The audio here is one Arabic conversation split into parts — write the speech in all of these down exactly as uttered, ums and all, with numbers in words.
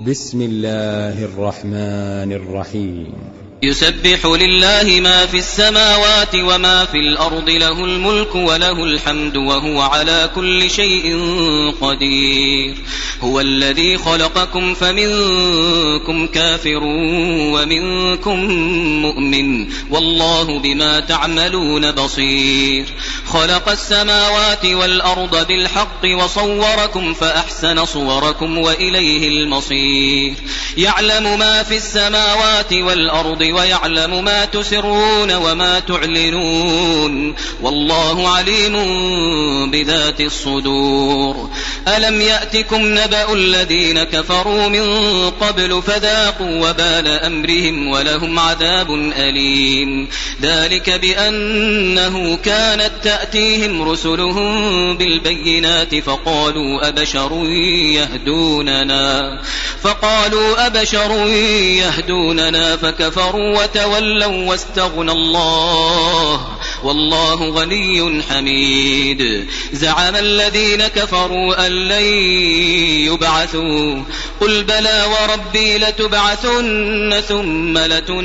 بسم الله الرحمن الرحيم. يسبح لله ما في السماوات وما في الأرض، له الملك وله الحمد وهو على كل شيء قدير. هو الذي خلقكم فمنكم كافر ومنكم مؤمن، والله بما تعملون بصير. خلق السماوات والأرض بالحق وصوركم فأحسن صوركم وإليه المصير. يعلم ما في السماوات والأرض ويعلم ما تسرون وما تعلنون، والله عليم بذات الصدور. ألم يأتكم نبأ الذين كفروا من قبل فذاقوا وبال أمرهم ولهم عذاب أليم. ذلك بأنه كانت تأتيهم رسلهم بالبينات فقالوا أبشر يهدوننا فقالوا أبشر يهدوننا فكفروا وتولوا واستغنى الله والله غني حميد. زعم الذين كفروا أن لن يبعثوا، قل بلى وربي لتبعثن ثم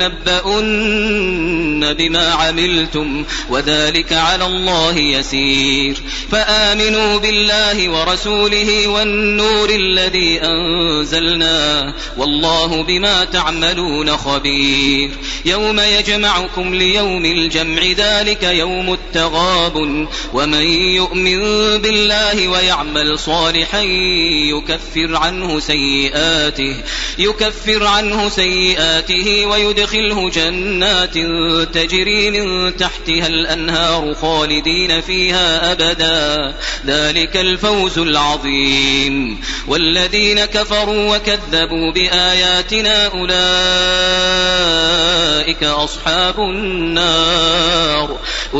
لتنبؤن بما عملتم وذلك على الله يسير. فآمنوا بالله ورسوله والنور الذي أنزلنا، والله بما تعملون خبير. يوم يجمعكم ليوم الجمع ذلك يوم التغابن، ومن يؤمن بالله ويعمل صالحا يكفر عنه سيئاته يكفر عنه سيئاته ويدخله جنات تجري من تحتها الأنهار خالدين فيها أبدا، ذلك الفوز العظيم. والذين كفروا وكذبوا بآياتنا أولئك أصحاب النار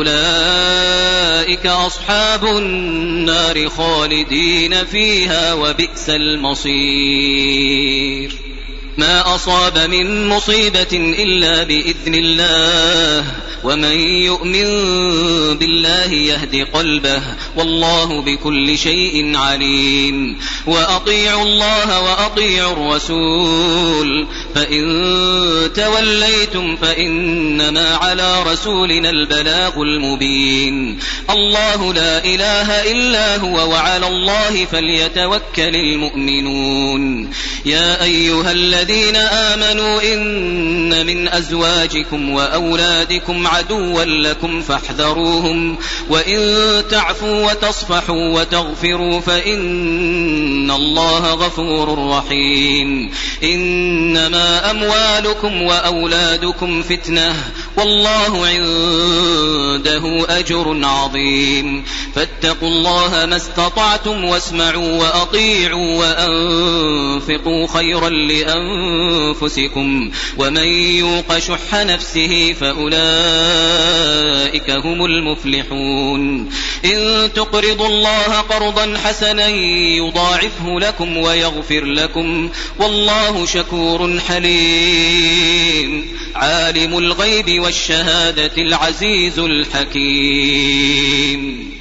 أولئك أصحاب النار خالدين فيها وبئس المصير. ما أصاب من مصيبة إلا بإذن الله، ومن يؤمن بالله يهد قلبه، والله بكل شيء عليم. وأطيعوا الله وأطيعوا الرسول، فإن توليتم فإنما على رسولنا البلاغ المبين. الله لا إله إلا هو وعلى الله فليتوكل المؤمنون. يا أيها الذين آمنوا إن من أزواجكم وأولادكم عدوا لكم فاحذروهم، وإن تعفوا وتصفحوا وتغفروا فإن الله غفور رحيم. إنما أموالكم وأولادكم فتنة، والله عنده أجر عظيم. فاتقوا الله ما استطعتم واسمعوا وأطيعوا وأنفقوا خيرا لأنفسكم، ومن يوق شح نفسه فأولئك هم المفلحون. إن تقرضوا الله قرضا حسنا يضاعفه لكم ويغفر لكم، والله شكور حليم. عالم الغيب والشهادة العزيز الحكيم.